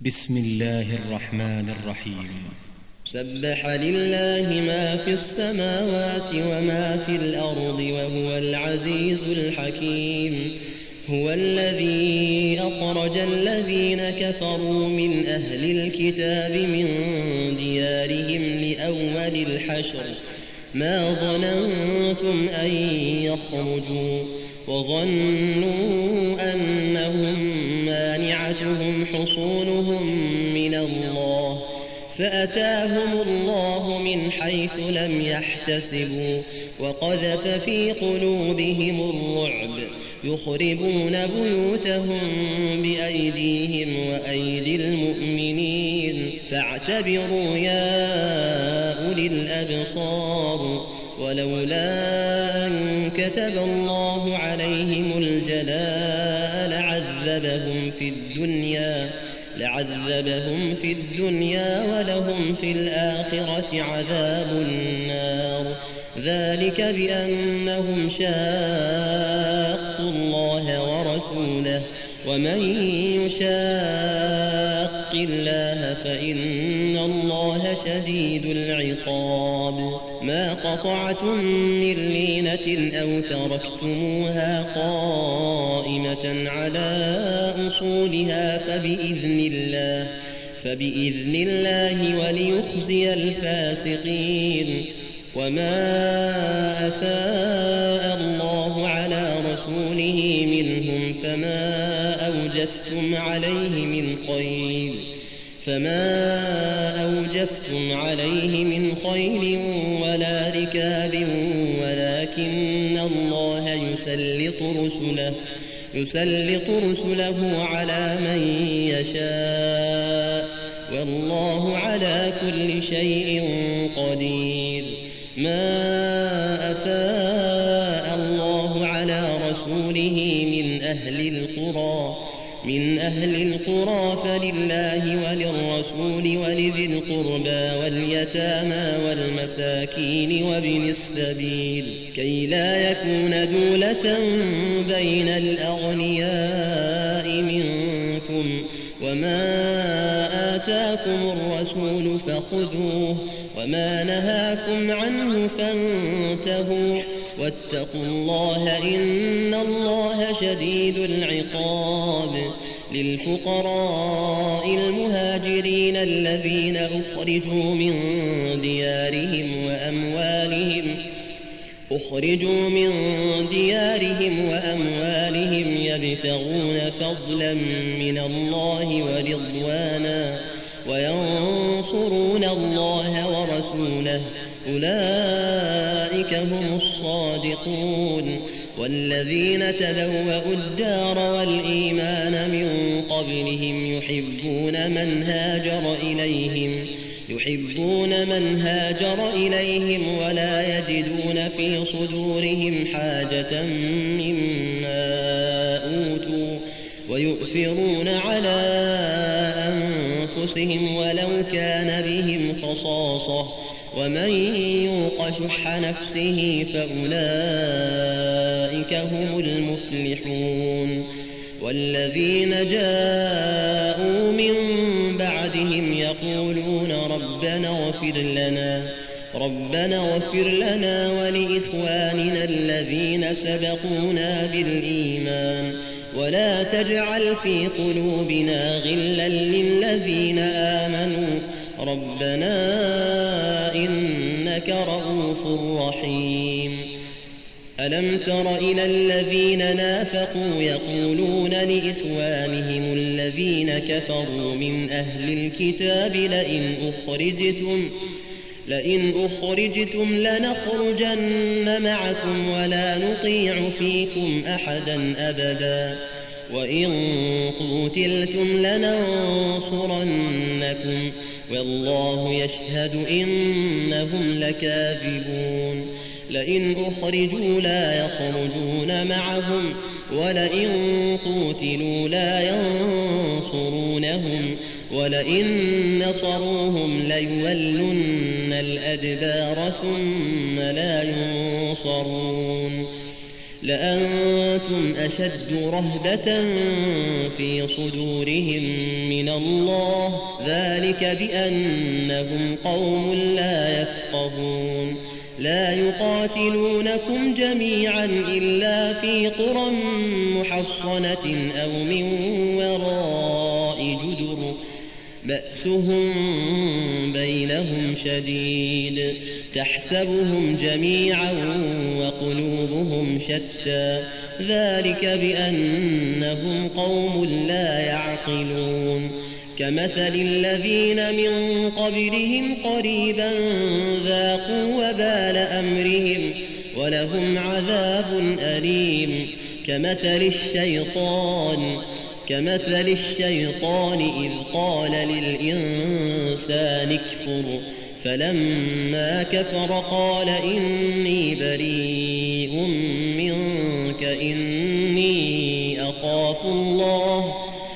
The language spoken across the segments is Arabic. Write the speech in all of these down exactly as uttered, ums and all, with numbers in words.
بسم الله الرحمن الرحيم. سبح لله ما في السماوات وما في الأرض وهو العزيز الحكيم. هو الذي أخرج الذين كفروا من أهل الكتاب من ديارهم لأول الحشر ما ظننتم أن يخرجوا وظنوا أنهم مانعتهم حصونهم من الله فأتاهم الله من حيث لم يحتسبوا وقذف في قلوبهم الرعب يخربون بيوتهم بأيديهم وأيدي المؤمنين فاعتبروا يا أولي الأبصار. ولولا أن كتب الله عليهم الجلاء لعذبهم في الدنيا لعذبهم في الدنيا ولهم في الآخرة عذاب النار. ذلك بأنهم شاقوا الله ورسوله ومن يشاق الله فإن الله شديد العقاب. ما قطعتم من لينة أو تركتموها قائمة على أصولها فبإذن الله فبإذن الله وليخزي الفاسقين. وما أفاء الله على رسوله منهم فما أوجفتم عليه من خيل فما أوجفتم عليه من خيل ولا ركاب ولكن الله يسلط رسله يسلط رسله على من يشاء والله على كل شيء قدير. ما أفاء الله على رسوله من أهل القرى من أهل القرى فلله وللرسول ولذي القربى واليتامى والمساكين وابن السبيل كي لا يكون دولة بين الأغنياء منكم. وما آتاكم الرسول فخذوه وما نهاكم عنه فانتهوا واتقوا الله إن الله شديد العقاب. للفقراء المهاجرين الذين أخرجوا من ديارهم وأموالهم أخرجوا من ديارهم وأموالهم يبتغون فضلا من الله ورضوانا وينصرون الله ورسوله أولئك هم الصادقون. والذين تبوأوا الدار والإيمان من قبلهم يحبون من هاجر إليهم يحبون من هاجر إليهم ولا يجدون في صدورهم حاجة مما أوتوا ويؤثرون على أنفسهم ولو كان بهم خصاصة ومن يوق شح نفسه فأولئك هم المفلحون. والذين جاءوا من بعدهم يقولون ربنا اغفر لنا ربنا اغفر لنا ولإخواننا الذين سبقونا بالإيمان ولا تجعل في قلوبنا غلا للذين آمنوا ربنا إنك رؤوف رحيم. ألم تر إلى الذين نافقوا يقولون لإخوانهم الذين كفروا من أهل الكتاب لئن أخرجتم لئن أخرجتم لنخرجن معكم ولا نطيع فيكم أحدا أبدا وإن قتلتم لننصرنكم والله يشهد إنهم لكاذبون. لئن أخرجوا لا يخرجون معهم ولئن قتلوا لا ينصرونهم ولئن نصروهم ليولن الأدبار ثم لا ينصرون. لأنتم أشد رهبة في صدورهم من الله، ذلك بأنهم قوم لا يفقهون. لا يقاتلونكم جميعا إلا في قرى محصنة أو من وراء جدر بأسهم بينهم شديد، تحسبهم جميعا وقلوبهم شتى، ذلك بأنهم قوم لا يعقلون. كمثل الذين من قبلهم قريبا ذاقوا وبال أمرهم ولهم عذاب أليم. كمثل الشيطان كمثل الشيطان إذ قال للإنسان اكفر فلما كفر قال إني بريء منك إني أخاف الله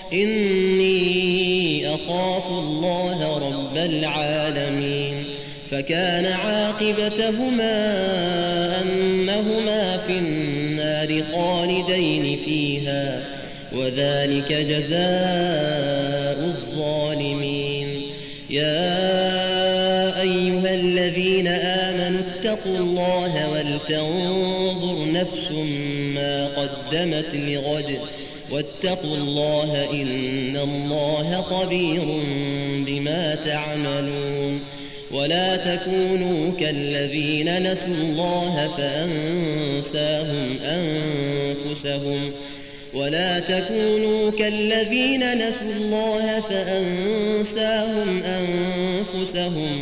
إني أخاف الله رب العالمين. فكان عاقبتهما أنهما في النار خالدين فيها، وذلك جزاء الظالمين. يا أيها الذين آمنوا اتقوا الله ولتنظر نفس ما قدمت لغد واتقوا الله إن الله خبير بما تعملون. ولا تكونوا كالذين نسوا الله فأنساهم أنفسهم ولا تكونوا كالذين نسوا الله فأنساهم أنفسهم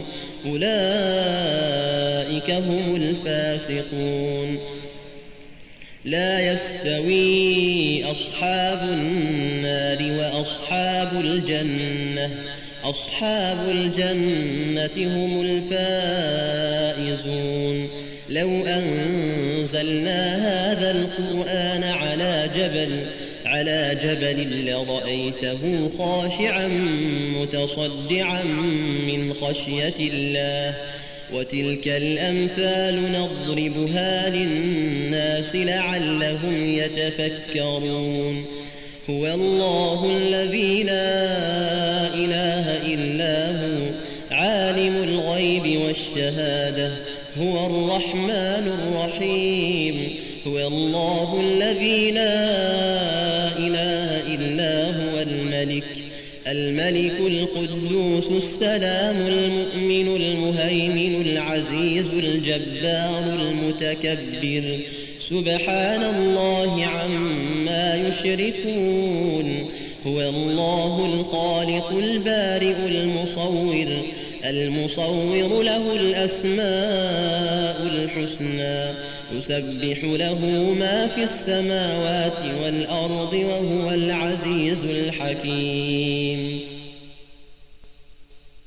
أولئك هم الفاسقون. لا يستوي أصحاب النار وأصحاب الجنة أصحاب الجنة هم الفائزون. لو أنزلنا هذا القرآن على جبل على جبل لرأيته خاشعا متصدعا من خشية الله. وتلك الأمثال نضربها للناس لعلهم يتفكرون. هو الله الذي لا إله إلا هو عالم الغيب والشهادة هو الرحمن الرحيم. هو الله الذي لا إله إلا هو الملك الملك القدوس السلام المؤمن المهيمن العزيز الجبار المتكبر. سبحان الله عما يشركون. هو الله الخالق البارئ المصور المصور له الأسماء الحسنى يسبح له ما في السماوات والأرض وهو العزيز الحكيم.